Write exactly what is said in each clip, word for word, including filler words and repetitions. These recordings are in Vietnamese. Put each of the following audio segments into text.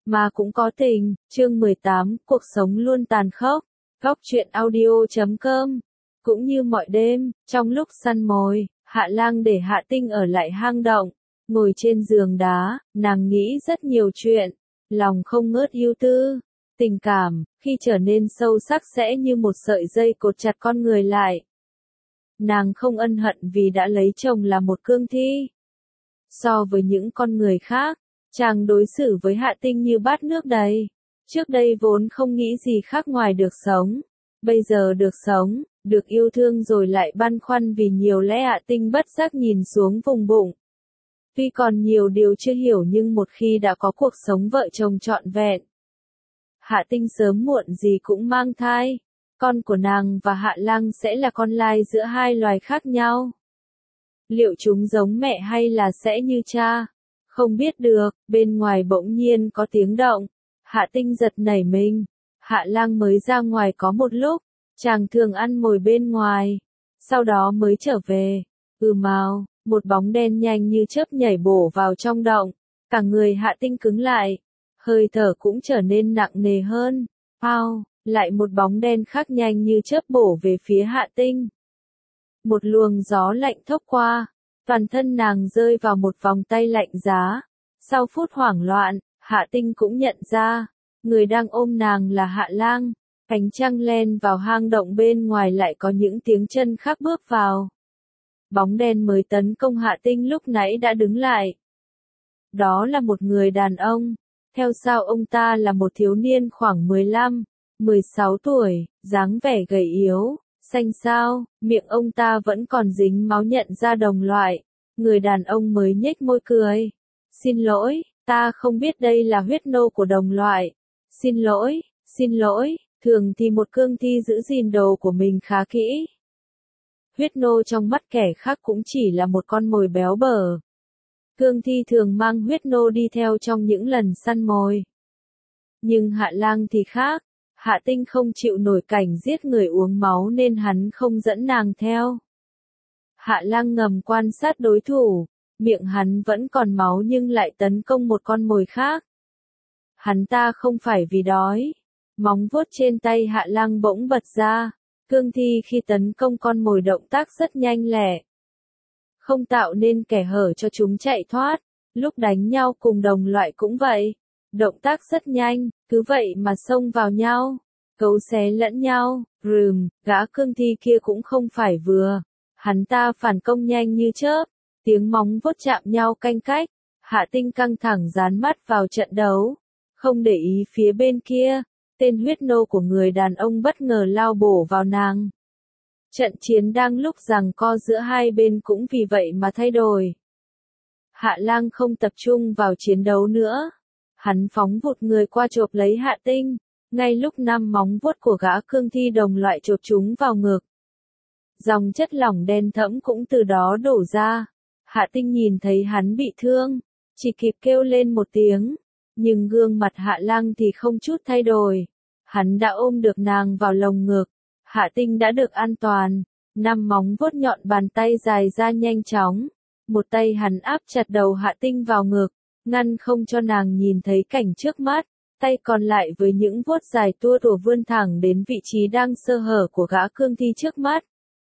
mà cũng có tình. Chương mười tám, cuộc sống luôn tàn khốc. Góc truyện audio chấm com. Cũng như mọi đêm, trong lúc săn mồi, Hạ Lang để Hạ Tinh ở lại hang động, ngồi trên giường đá, nàng nghĩ rất nhiều chuyện, lòng không ngớt ưu tư. Tình cảm, khi trở nên sâu sắc sẽ như một sợi dây cột chặt con người lại. Nàng không ân hận vì đã lấy chồng là một cương thi. So với những con người khác, chàng đối xử với Hạ Tinh như bát nước đầy. Trước đây vốn không nghĩ gì khác ngoài được sống. Bây giờ được sống, được yêu thương rồi lại băn khoăn vì nhiều lẽ Hạ Tinh bất giác nhìn xuống vùng bụng. Tuy còn nhiều điều chưa hiểu nhưng một khi đã có cuộc sống vợ chồng trọn vẹn, Hạ Tinh sớm muộn gì cũng mang thai. Con của nàng và Hạ Lang sẽ là con lai giữa hai loài khác nhau. Liệu chúng giống mẹ hay là sẽ như cha? Không biết được. Bên ngoài bỗng nhiên có tiếng động. Hạ Tinh giật nảy mình. Hạ Lang mới ra ngoài có một lúc. Chàng thường ăn mồi bên ngoài. Sau đó mới trở về. Ừ mào, một bóng đen nhanh như chớp nhảy bổ vào trong động. Cả người Hạ Tinh cứng lại. Hơi thở cũng trở nên nặng nề hơn. Ao, lại một bóng đen khác nhanh như chớp bổ về phía Hạ Tinh. Một luồng gió lạnh thốc qua. Toàn thân nàng rơi vào một vòng tay lạnh giá. Sau phút hoảng loạn, Hạ Tinh cũng nhận ra, người đang ôm nàng là Hạ Lang. Ánh trăng len vào hang động bên ngoài lại có những tiếng chân khác bước vào. Bóng đen mới tấn công Hạ Tinh lúc nãy đã đứng lại. Đó là một người đàn ông. Theo sau ông ta là một thiếu niên khoảng mười lăm, mười sáu tuổi, dáng vẻ gầy yếu, xanh xao, miệng ông ta vẫn còn dính máu nhận ra đồng loại. Người đàn ông mới nhếch môi cười. Xin lỗi, ta không biết đây là huyết nô của đồng loại. Xin lỗi, xin lỗi, thường thì một cương thi giữ gìn đồ của mình khá kỹ. Huyết nô trong mắt kẻ khác cũng chỉ là một con mồi béo bở. Cương thi thường mang huyết nô đi theo trong những lần săn mồi. Nhưng Hạ Lang thì khác. Hạ Tinh không chịu nổi cảnh giết người uống máu nên hắn không dẫn nàng theo. Hạ Lang ngầm quan sát đối thủ, miệng hắn vẫn còn máu nhưng lại tấn công một con mồi khác. Hắn ta không phải vì đói. Móng vuốt trên tay Hạ Lang bỗng bật ra. Cương thi khi tấn công con mồi động tác rất nhanh lẹ. Không tạo nên kẻ hở cho chúng chạy thoát. Lúc đánh nhau cùng đồng loại cũng vậy. Động tác rất nhanh, cứ vậy mà xông vào nhau. Cấu xé lẫn nhau, rừm, gã cương thi kia cũng không phải vừa. Hắn ta phản công nhanh như chớp. Tiếng móng vuốt chạm nhau canh cách. Hạ Tinh căng thẳng dán mắt vào trận đấu. Không để ý phía bên kia. Tên huyết nô của người đàn ông bất ngờ lao bổ vào nàng. Trận chiến đang lúc giằng co giữa hai bên cũng vì vậy mà thay đổi. Hạ Lang không tập trung vào chiến đấu nữa. Hắn phóng vụt người qua chộp lấy Hạ Tinh. Ngay lúc năm móng vuốt của gã cương thi đồng loại chộp chúng vào ngực. Dòng chất lỏng đen thẫm cũng từ đó đổ ra. Hạ Tinh nhìn thấy hắn bị thương. Chỉ kịp kêu lên một tiếng. Nhưng gương mặt Hạ Lang thì không chút thay đổi. Hắn đã ôm được nàng vào lồng ngực. Hạ Tinh đã được an toàn. Năm móng vuốt nhọn bàn tay dài ra nhanh chóng. Một tay hắn áp chặt đầu Hạ Tinh vào ngực, ngăn không cho nàng nhìn thấy cảnh trước mắt. Tay còn lại với những vuốt dài tua tủa vươn thẳng đến vị trí đang sơ hở của gã cương thi trước mắt.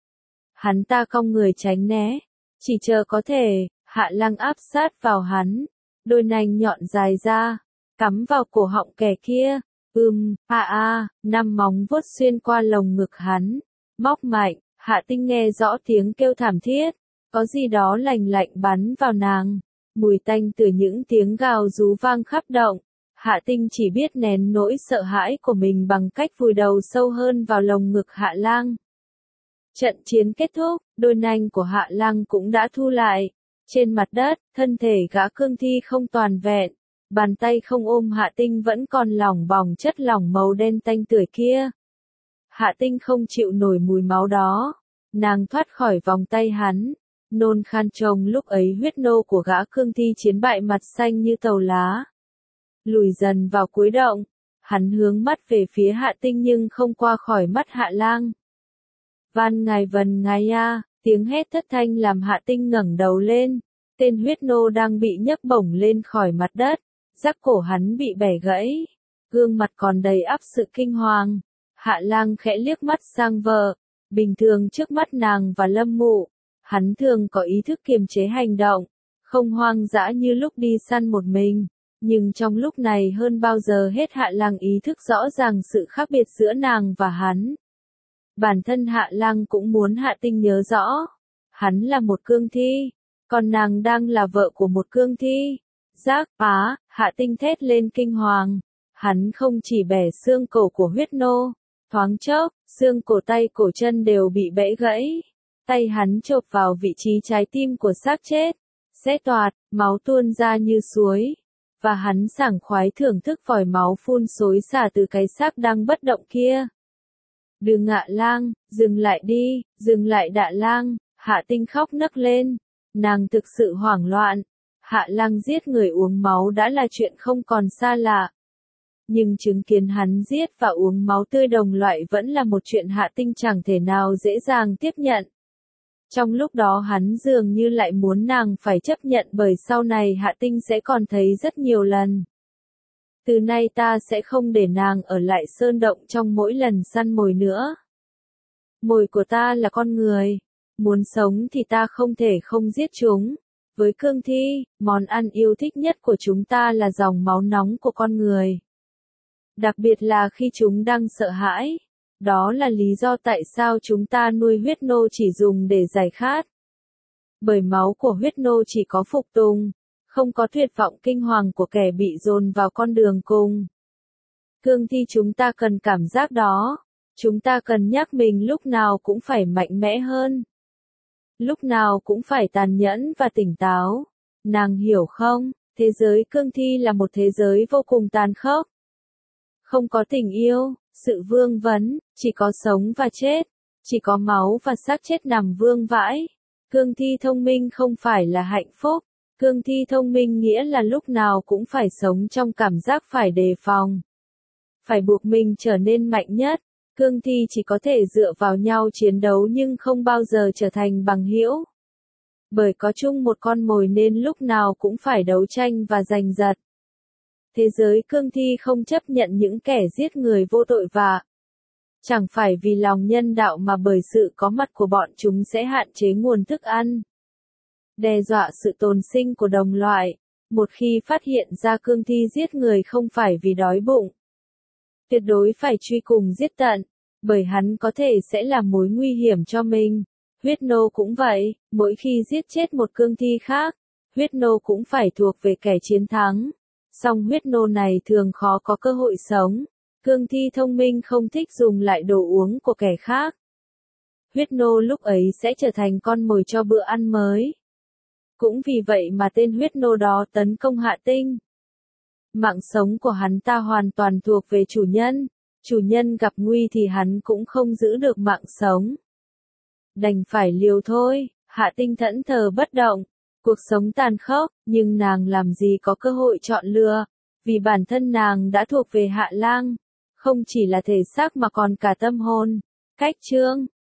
Hắn ta cong người tránh né. Chỉ chờ có thể, Hạ Lang áp sát vào hắn. Đôi nanh nhọn dài ra, cắm vào cổ họng kẻ kia. Ừm, a a, năm móng vuốt xuyên qua lồng ngực hắn. Móc mạnh, Hạ Tinh nghe rõ tiếng kêu thảm thiết. Có gì đó lành lạnh bắn vào nàng. Mùi tanh từ những tiếng gào rú vang khắp động. Hạ Tinh chỉ biết nén nỗi sợ hãi của mình bằng cách vùi đầu sâu hơn vào lồng ngực Hạ Lang. Trận chiến kết thúc, đôi nanh của Hạ Lang cũng đã thu lại. Trên mặt đất, thân thể gã cương thi không toàn vẹn. Bàn tay không ôm Hạ Tinh vẫn còn lỏng bòng chất lỏng màu đen tanh tưởi kia. Hạ Tinh không chịu nổi mùi máu đó. Nàng thoát khỏi vòng tay hắn. Nôn khan trông lúc ấy huyết nô của gã cương thi chiến bại mặt xanh như tàu lá. Lùi dần vào cuối động. Hắn hướng mắt về phía Hạ Tinh nhưng không qua khỏi mắt Hạ Lang. Van ngài vần ngài a, tiếng hét thất thanh làm Hạ Tinh ngẩng đầu lên. Tên huyết nô đang bị nhấc bổng lên khỏi mặt đất. giác cổ hắn bị bẻ gãy, gương mặt còn đầy ắp sự kinh hoàng. Hạ Lang khẽ liếc mắt sang vợ, bình thường trước mắt nàng và Lâm Mụ, hắn thường có ý thức kiềm chế hành động, không hoang dã như lúc đi săn một mình, nhưng trong lúc này hơn bao giờ hết Hạ Lang ý thức rõ ràng sự khác biệt giữa nàng và hắn. Bản thân Hạ Lang cũng muốn Hạ Tinh nhớ rõ, hắn là một cương thi, còn nàng đang là vợ của một cương thi. Giác á, Hạ Tinh thét lên kinh hoàng, hắn không chỉ bẻ xương cổ của huyết nô, thoáng chốc, xương cổ tay cổ chân đều bị bẽ gãy, tay hắn chộp vào vị trí trái tim của xác chết, xé toạc, máu tuôn ra như suối, và hắn sảng khoái thưởng thức vòi máu phun xối xả từ cái xác đang bất động kia. Đừng Hạ Lang, dừng lại đi, dừng lại Đạ Lang, Hạ Tinh khóc nấc lên, nàng thực sự hoảng loạn. Hạ Lang giết người uống máu đã là chuyện không còn xa lạ. Nhưng chứng kiến hắn giết và uống máu tươi đồng loại vẫn là một chuyện Hạ Tinh chẳng thể nào dễ dàng tiếp nhận. Trong lúc đó hắn dường như lại muốn nàng phải chấp nhận bởi sau này Hạ Tinh sẽ còn thấy rất nhiều lần. Từ nay ta sẽ không để nàng ở lại sơn động trong mỗi lần săn mồi nữa. Mồi của ta là con người. Muốn sống thì ta không thể không giết chúng. Với cương thi, món ăn yêu thích nhất của chúng ta là dòng máu nóng của con người. Đặc biệt là khi chúng đang sợ hãi. Đó là lý do tại sao chúng ta nuôi huyết nô chỉ dùng để giải khát. Bởi máu của huyết nô chỉ có phục tùng, không có tuyệt vọng kinh hoàng của kẻ bị dồn vào con đường cùng. Cương thi chúng ta cần cảm giác đó. Chúng ta cần nhắc mình lúc nào cũng phải mạnh mẽ hơn. Lúc nào cũng phải tàn nhẫn và tỉnh táo. Nàng hiểu không, thế giới cương thi là một thế giới vô cùng tàn khốc. Không có tình yêu, sự vương vấn, chỉ có sống và chết, chỉ có máu và xác chết nằm vương vãi. Cương thi thông minh không phải là hạnh phúc, cương thi thông minh nghĩa là lúc nào cũng phải sống trong cảm giác phải đề phòng. Phải buộc mình trở nên mạnh nhất. Cương thi chỉ có thể dựa vào nhau chiến đấu nhưng không bao giờ trở thành bằng hữu. Bởi có chung một con mồi nên lúc nào cũng phải đấu tranh và giành giật. Thế giới cương thi không chấp nhận những kẻ giết người vô tội vạ. Chẳng phải vì lòng nhân đạo mà bởi sự có mặt của bọn chúng sẽ hạn chế nguồn thức ăn. Đe dọa sự tồn sinh của đồng loại. Một khi phát hiện ra cương thi giết người không phải vì đói bụng. Tuyệt đối phải truy cùng giết tận, bởi hắn có thể sẽ là mối nguy hiểm cho mình. Huyết nô cũng vậy, mỗi khi giết chết một cương thi khác, huyết nô cũng phải thuộc về kẻ chiến thắng. Song huyết nô này thường khó có cơ hội sống. Cương thi thông minh không thích dùng lại đồ uống của kẻ khác. Huyết nô lúc ấy sẽ trở thành con mồi cho bữa ăn mới. Cũng vì vậy mà tên huyết nô đó tấn công Hạ Tinh. Mạng sống của hắn ta hoàn toàn thuộc về chủ nhân, chủ nhân gặp nguy thì hắn cũng không giữ được mạng sống. Đành phải liều thôi, Hạ Tinh thẫn thờ bất động, cuộc sống tàn khốc, nhưng nàng làm gì có cơ hội chọn lựa, vì bản thân nàng đã thuộc về Hạ Lang, không chỉ là thể xác mà còn cả tâm hồn. Cách chương